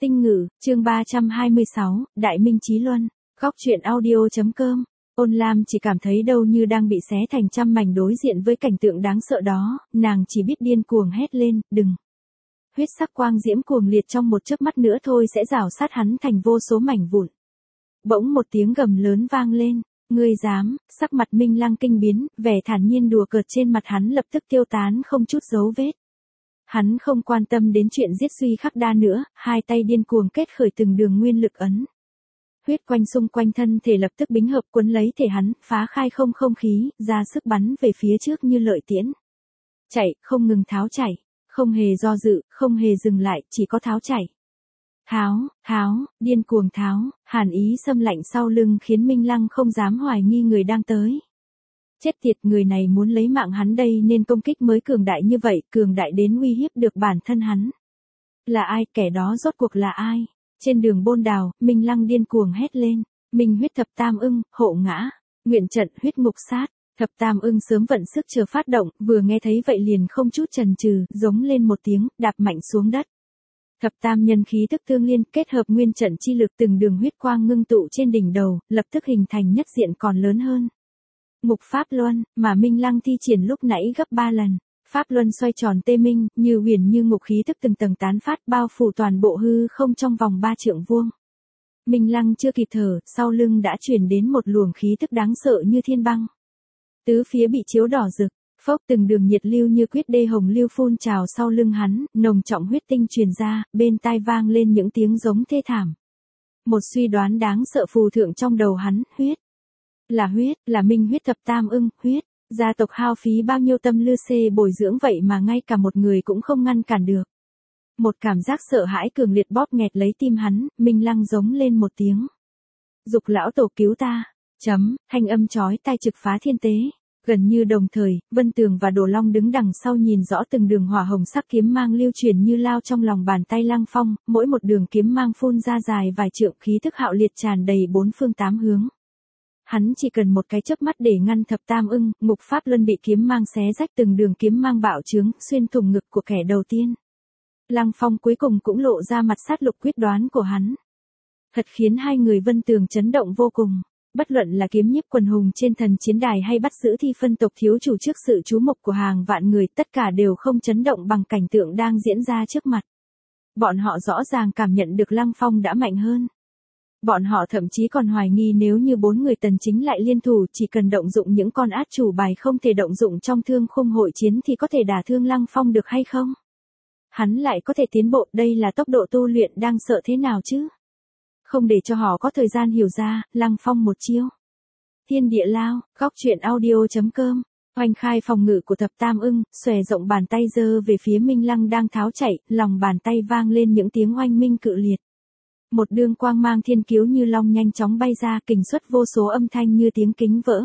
Tinh ngữ, chương 326, Đại Minh Chí Luân, góc truyện audio.com. Ôn Lam chỉ cảm thấy đâu như đang bị xé thành trăm mảnh đối diện với cảnh tượng đáng sợ đó, nàng chỉ biết điên cuồng hét lên, đừng. Huyết sắc quang diễm cuồng liệt trong một chớp mắt nữa thôi sẽ rào sát hắn thành vô số mảnh vụn. Bỗng một tiếng gầm lớn vang lên, ngươi dám, sắc mặt Minh Lăng kinh biến, vẻ thản nhiên đùa cợt trên mặt hắn lập tức tiêu tán không chút dấu vết. Hắn không quan tâm đến chuyện giết suy khắc đa nữa, hai tay điên cuồng kết khởi từng đường nguyên lực ấn. Huyết quanh xung quanh thân thể lập tức bính hợp quấn lấy thể hắn, phá khai không khí, ra sức bắn về phía trước như lợi tiễn. Chạy, không ngừng tháo chạy, không hề do dự, không hề dừng lại, chỉ có tháo chạy. Tháo, điên cuồng tháo, hàn ý xâm lạnh sau lưng khiến Minh Lăng không dám hoài nghi người đang tới. Chết tiệt, người này muốn lấy mạng hắn đây nên công kích mới cường đại như vậy, cường đại đến uy hiếp được bản thân hắn. Là ai, kẻ đó rốt cuộc là ai? Trên đường Bôn Đào, Minh Lăng điên cuồng hét lên, Minh huyết thập tam ưng, hộ ngã, nguyện trận huyết ngục sát. Thập tam ưng sớm vận sức chờ phát động, vừa nghe thấy vậy liền không chút chần chừ, giống lên một tiếng, đạp mạnh xuống đất. Thập tam nhân khí tức tương liên kết hợp nguyên trận chi lực từng đường huyết quang ngưng tụ trên đỉnh đầu, lập tức hình thành nhất diện còn lớn hơn. Ngục Pháp Luân, mà Minh Lăng thi triển lúc nãy gấp 3 lần. Pháp Luân xoay tròn tê minh, như huyền như ngục khí tức từng tầng tán phát bao phủ toàn bộ hư không trong vòng 3 trượng vuông. Minh Lăng chưa kịp thở, sau lưng đã truyền đến một luồng khí tức đáng sợ như thiên băng. Tứ phía bị chiếu đỏ rực, phốc từng đường nhiệt lưu như quyết đê hồng lưu phun trào sau lưng hắn, nồng trọng huyết tinh truyền ra, bên tai vang lên những tiếng giống thê thảm. Một suy đoán đáng sợ phù thượng trong đầu hắn, huyết, là Minh huyết thập tam ưng, huyết. Gia tộc hao phí bao nhiêu tâm lư xê bồi dưỡng vậy mà ngay cả một người cũng không ngăn cản được. Một cảm giác sợ hãi cường liệt bóp nghẹt lấy tim hắn, Minh Lăng giống lên một tiếng. Dục lão tổ cứu ta. Thanh âm chói tai trực phá thiên tế. Gần như đồng thời, Vân Tường và Đồ Long đứng đằng sau nhìn rõ từng đường hỏa hồng sắc kiếm mang lưu truyền như lao trong lòng bàn tay Lăng Phong, mỗi một đường kiếm mang phun ra dài vài trượng, khí thức hạo liệt tràn đầy bốn phương tám hướng. Hắn chỉ cần một cái chớp mắt để ngăn thập tam ưng, Ngục Pháp Luân bị kiếm mang xé rách từng đường kiếm mang bạo trướng, xuyên thủng ngực của kẻ đầu tiên. Lăng Phong cuối cùng cũng lộ ra mặt sát lục quyết đoán của hắn. Thật khiến hai người Vân Tường chấn động vô cùng. Bất luận là kiếm nhiếp quần hùng trên thần chiến đài hay bắt giữ thi phân tộc thiếu chủ trước sự chú mục của hàng vạn người, tất cả đều không chấn động bằng cảnh tượng đang diễn ra trước mặt. Bọn họ rõ ràng cảm nhận được Lăng Phong đã mạnh hơn. Bọn họ thậm chí còn hoài nghi nếu như 4 người Tần Chính lại liên thủ, chỉ cần động dụng những con át chủ bài không thể động dụng trong thương khung hội chiến thì có thể đả thương Lăng Phong được hay không? Hắn lại có thể tiến bộ, đây là tốc độ tu luyện đang sợ thế nào chứ? Không để cho họ có thời gian hiểu ra, Lăng Phong một chiêu. Thiên địa lao, góc truyện audio.com. Oanh khai phòng ngự của thập tam ưng, xòe rộng bàn tay giơ về phía Minh Lăng đang tháo chạy, lòng bàn tay vang lên những tiếng oanh minh cự liệt. Một đường quang mang thiên kiếu như long nhanh chóng bay ra, kình xuất vô số âm thanh như tiếng kính vỡ.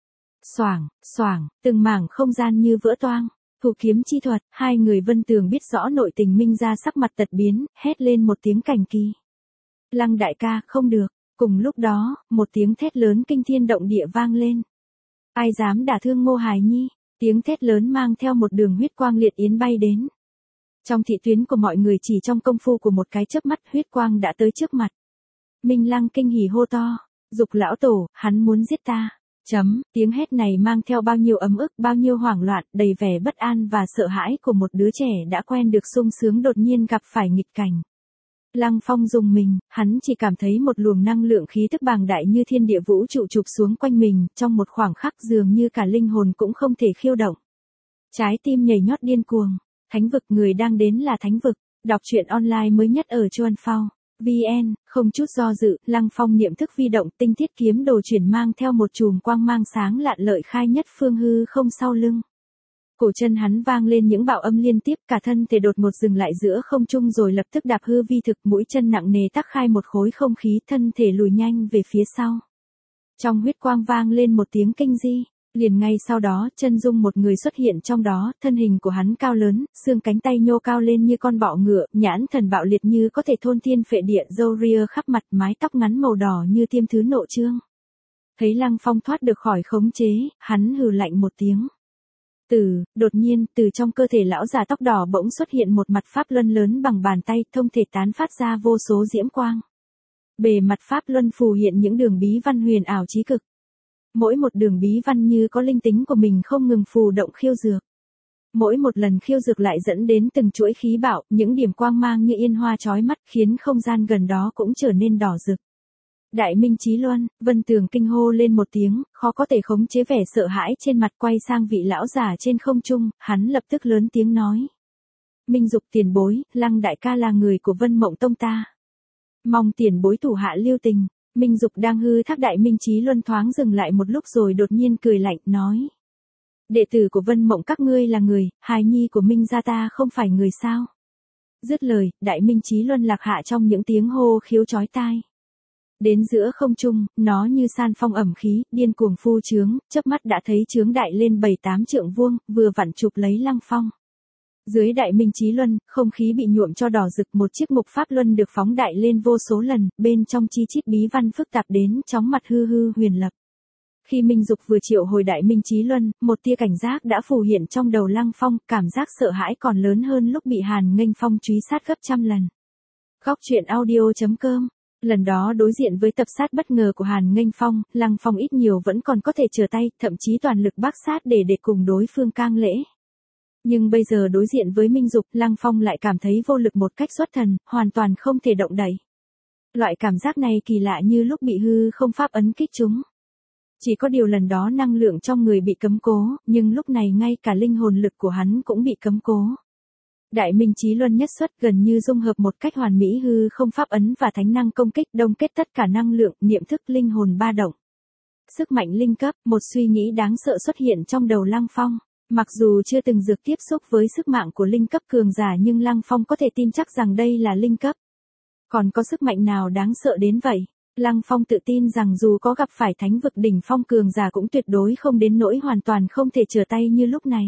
Xoảng, từng mảng không gian như vỡ toang. Thủ kiếm chi thuật, hai người Vân Tường biết rõ nội tình Minh ra sắc mặt tật biến, hét lên một tiếng cảnh kỳ. Lăng đại ca, không được. Cùng lúc đó, một tiếng thét lớn kinh thiên động địa vang lên. Ai dám đả thương Ngô Hải Nhi? Tiếng thét lớn mang theo một đường huyết quang liệt yến bay đến. Trong thị tuyến của mọi người chỉ trong công phu của một cái chớp mắt, huyết quang đã tới trước mặt. Minh Lăng kinh hỉ hô to, Dục lão tổ, hắn muốn giết ta. Tiếng hét này mang theo bao nhiêu ấm ức, bao nhiêu hoảng loạn, đầy vẻ bất an và sợ hãi của một đứa trẻ đã quen được sung sướng đột nhiên gặp phải nghịch cảnh. Lăng Phong rùng mình, hắn chỉ cảm thấy một luồng năng lượng khí tức bàng đại như thiên địa vũ trụ chụp xuống quanh mình, trong một khoảng khắc dường như cả linh hồn cũng không thể khiêu động. Trái tim nhảy nhót điên cuồng. Thánh vực, người đang đến là Thánh vực. Đọc truyện online mới nhất ở Chuan Phao VN, không chút do dự, Lăng Phong niệm thức vi động, tinh thiết kiếm đồ chuyển mang theo một chùm quang mang sáng lạn lợi khai nhất phương hư không sau lưng. Cổ chân hắn vang lên những bạo âm liên tiếp, cả thân thể đột ngột dừng lại giữa không trung rồi lập tức đạp hư vi thực, mũi chân nặng nề tắc khai một khối không khí, thân thể lùi nhanh về phía sau. Trong huyết quang vang lên một tiếng kinh di. Liền ngay sau đó, chân dung một người xuất hiện trong đó, thân hình của hắn cao lớn, xương cánh tay nhô cao lên như con bọ ngựa, nhãn thần bạo liệt như có thể thôn thiên phệ địa, râu ria khắp mặt, mái tóc ngắn màu đỏ như tiêm thứ nộ trương. Thấy Lăng Phong thoát được khỏi khống chế, hắn hừ lạnh một tiếng. Đột nhiên, từ trong cơ thể lão già tóc đỏ bỗng xuất hiện một mặt pháp luân lớn bằng bàn tay, thông thể tán phát ra vô số diễm quang. Bề mặt pháp luân phù hiện những đường bí văn huyền ảo chí cực. Mỗi một đường bí văn như có linh tính của mình không ngừng phù động khiêu dược. Mỗi một lần khiêu dược lại dẫn đến từng chuỗi khí bạo, những điểm quang mang như yên hoa chói mắt khiến không gian gần đó cũng trở nên đỏ rực. Đại Minh Chí Luân, Vân Tường kinh hô lên một tiếng, khó có thể khống chế vẻ sợ hãi trên mặt, quay sang vị lão già trên không trung, hắn lập tức lớn tiếng nói. Minh Dục tiền bối, Lăng đại ca là người của Vân Mộng Tông ta. Mong tiền bối thủ hạ lưu tình. Minh Dục đang hư thác Đại Minh Chí Luân thoáng dừng lại một lúc rồi đột nhiên cười lạnh, nói. Đệ tử của Vân Mộng các ngươi là người, hài nhi của Minh gia ta không phải người sao. Dứt lời, Đại Minh Chí Luân lạc hạ trong những tiếng hô khiếu chói tai. Đến giữa không trung, nó như san phong ẩm khí, điên cuồng phu trướng, chớp mắt đã thấy trướng đại lên 7-8 trượng vuông, vừa vặn chụp lấy Lăng Phong. Dưới Đại Minh Chí Luân, không khí bị nhuộm cho đỏ rực, một chiếc mục pháp luân được phóng đại lên vô số lần, bên trong chi chít bí văn phức tạp đến chóng mặt hư huyền lập. Khi Minh Dục vừa triệu hồi Đại Minh Chí Luân, một tia cảnh giác đã phù hiện trong đầu Lăng Phong, cảm giác sợ hãi còn lớn hơn lúc bị Hàn Nghênh Phong truy sát gấp trăm lần. Góc truyện audio.com. Lần đó đối diện với tập sát bất ngờ của Hàn Nghênh Phong, Lăng Phong ít nhiều vẫn còn có thể trở tay, thậm chí toàn lực bác sát để cùng đối phương cang lễ. Nhưng bây giờ đối diện với Minh Dục, Lăng Phong lại cảm thấy vô lực một cách xuất thần, hoàn toàn không thể động đậy. Loại cảm giác này kỳ lạ như lúc bị hư không pháp ấn kích trúng. Chỉ có điều lần đó năng lượng trong người bị cấm cố, nhưng lúc này ngay cả linh hồn lực của hắn cũng bị cấm cố. Đại Minh Chí Luân nhất xuất gần như dung hợp một cách hoàn mỹ hư không pháp ấn và thánh năng công kích, đông kết tất cả năng lượng, niệm thức, linh hồn ba động. Sức mạnh linh cấp, một suy nghĩ đáng sợ xuất hiện trong đầu Lăng Phong. Mặc dù chưa từng được tiếp xúc với sức mạnh của linh cấp cường giả nhưng Lăng Phong có thể tin chắc rằng đây là linh cấp. Còn có sức mạnh nào đáng sợ đến vậy? Lăng Phong tự tin rằng dù có gặp phải thánh vực đỉnh phong cường giả cũng tuyệt đối không đến nỗi hoàn toàn không thể trở tay như lúc này.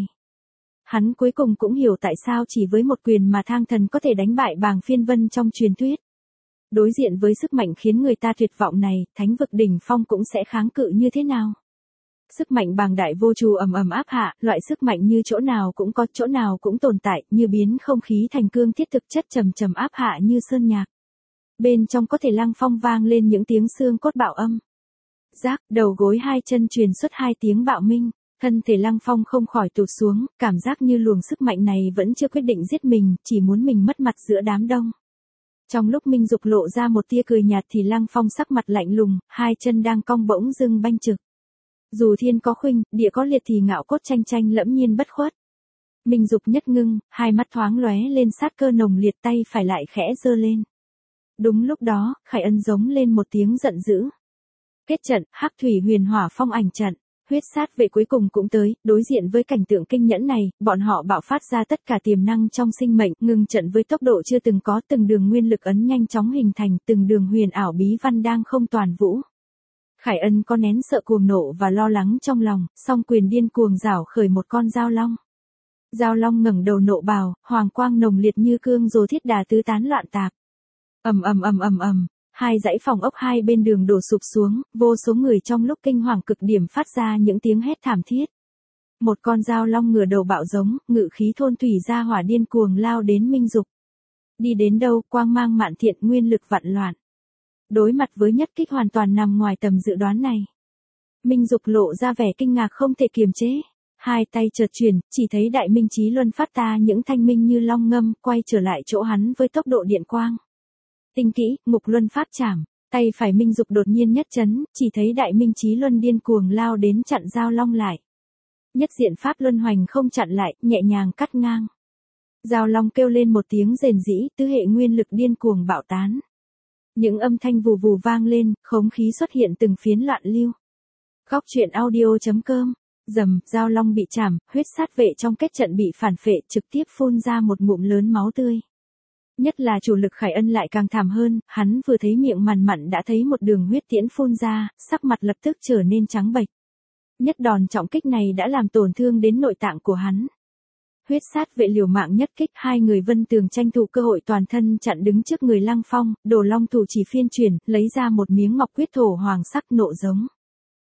Hắn cuối cùng cũng hiểu tại sao chỉ với một quyền mà Thang Thần có thể đánh bại Bàng Phiên Vân trong truyền thuyết. Đối diện với sức mạnh khiến người ta tuyệt vọng này, thánh vực đỉnh phong cũng sẽ kháng cự như thế nào? Sức mạnh bàng đại vô trù ầm ầm áp hạ, loại sức mạnh như chỗ nào cũng có, chỗ nào cũng tồn tại, như biến không khí thành cương thiết, thực chất trầm trầm áp hạ như sơn nhạc. Bên trong có thể Lăng Phong vang lên những tiếng xương cốt bạo âm. Rác, đầu gối hai chân truyền xuất hai tiếng bạo minh, thân thể Lăng Phong không khỏi tụt xuống, cảm giác như luồng sức mạnh này vẫn chưa quyết định giết mình, chỉ muốn mình mất mặt giữa đám đông. Trong lúc Minh Dục lộ ra một tia cười nhạt thì Lăng Phong sắc mặt lạnh lùng, hai chân đang cong bỗng dưng banh trực. Dù thiên có khuynh, địa có liệt thì ngạo cốt tranh tranh lẫm nhiên bất khuất. Minh Dục nhất ngưng, hai mắt thoáng lóe lên sát cơ nồng liệt, tay phải lại khẽ giơ lên. Đúng lúc đó, Khải Ân giống lên một tiếng giận dữ. Kết trận, Hắc Thủy Huyền Hỏa Phong ảnh trận. Huyết sát vệ cuối cùng cũng tới, đối diện với cảnh tượng kinh nhẫn này, bọn họ bạo phát ra tất cả tiềm năng trong sinh mệnh, ngừng trận với tốc độ chưa từng có, từng đường nguyên lực ấn nhanh chóng hình thành, từng đường huyền ảo bí văn đang không toàn vũ. Khải Ân có nén sợ cuồng nộ và lo lắng trong lòng, song quyền điên cuồng rảo khởi một con dao long. Dao long ngẩng đầu nộ bào, hoàng quang nồng liệt như cương rồ thiết đà tứ tán loạn tạp. Ầm ầm ầm ầm ầm, hai dãy phòng ốc hai bên đường đổ sụp xuống, vô số người trong lúc kinh hoàng cực điểm phát ra những tiếng hét thảm thiết. Một con dao long ngửa đầu bạo giống, ngự khí thôn thủy ra hỏa điên cuồng lao đến Minh Dục. Đi đến đâu, quang mang mạn thiện, nguyên lực vạn loạn. Đối mặt với nhất kích hoàn toàn nằm ngoài tầm dự đoán này, Minh Dục lộ ra vẻ kinh ngạc không thể kiềm chế. Hai tay chợt chuyển, chỉ thấy Đại Minh Chí Luân phát ta những thanh minh như long ngâm, quay trở lại chỗ hắn với tốc độ điện quang. Tinh kỹ, Ngục Luân Pháp Trảm, tay phải Minh Dục đột nhiên nhất chấn, chỉ thấy Đại Minh Chí Luân điên cuồng lao đến chặn dao long lại. Nhất diện pháp luân hoành không chặn lại, nhẹ nhàng cắt ngang. Dao long kêu lên một tiếng rền rĩ, tứ hệ nguyên lực điên cuồng bạo tán. Những âm thanh vù vù vang lên, khống khí xuất hiện từng phiến loạn lưu. Góc truyện audio.com. Dầm, dao long bị chảm, huyết sát vệ trong kết trận bị phản phệ, trực tiếp phun ra một ngụm lớn máu tươi. Nhất là chủ lực Khải Ân lại càng thảm hơn, hắn vừa thấy miệng mằn mặn đã thấy một đường huyết tiễn phun ra, sắc mặt lập tức trở nên trắng bệch. Nhất đòn trọng kích này đã làm tổn thương đến nội tạng của hắn. Huyết sát vệ liều mạng nhất kích, hai người Vân Tường tranh thủ cơ hội toàn thân chặn đứng trước người Lăng Phong, Đồ Long thủ chỉ phiên chuyển, lấy ra một miếng ngọc huyết thổ hoàng sắc nộ giống.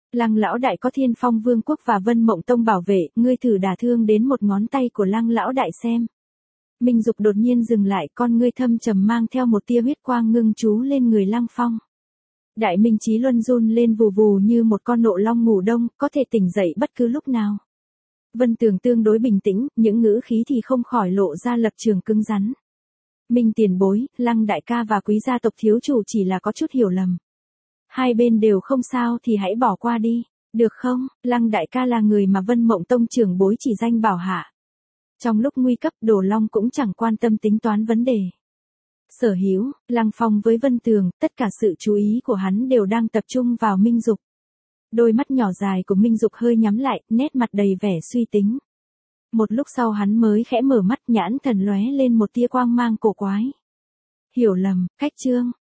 Lăng lão đại có Thiên Phong Vương quốc và Vân Mộng Tông bảo vệ, ngươi thử đả thương đến một ngón tay của Lăng lão đại xem. Minh Dục đột nhiên dừng lại, con ngươi thâm trầm mang theo một tia huyết quang ngưng chú lên người Lăng Phong. Đại Minh Chí Luân run lên vù vù như một con nộ long ngủ đông, có thể tỉnh dậy bất cứ lúc nào. Vân Tường tương đối bình tĩnh, những ngữ khí thì không khỏi lộ ra lập trường cứng rắn. Minh tiền bối, Lăng đại ca và quý gia tộc thiếu chủ chỉ là có chút hiểu lầm. Hai bên đều không sao thì hãy bỏ qua đi, được không? Lăng đại ca là người mà Vân Mộng Tông trưởng bối chỉ danh bảo hạ. Trong lúc nguy cấp, Đồ Long cũng chẳng quan tâm tính toán vấn đề. Sở Hữu, Lăng Phong với Vân Tường, tất cả sự chú ý của hắn đều đang tập trung vào Minh Dục. Đôi mắt nhỏ dài của Minh Dục hơi nhắm lại, nét mặt đầy vẻ suy tính. Một lúc sau hắn mới khẽ mở mắt, nhãn thần lóe lên một tia quang mang cổ quái. Hiểu lầm, cách chương.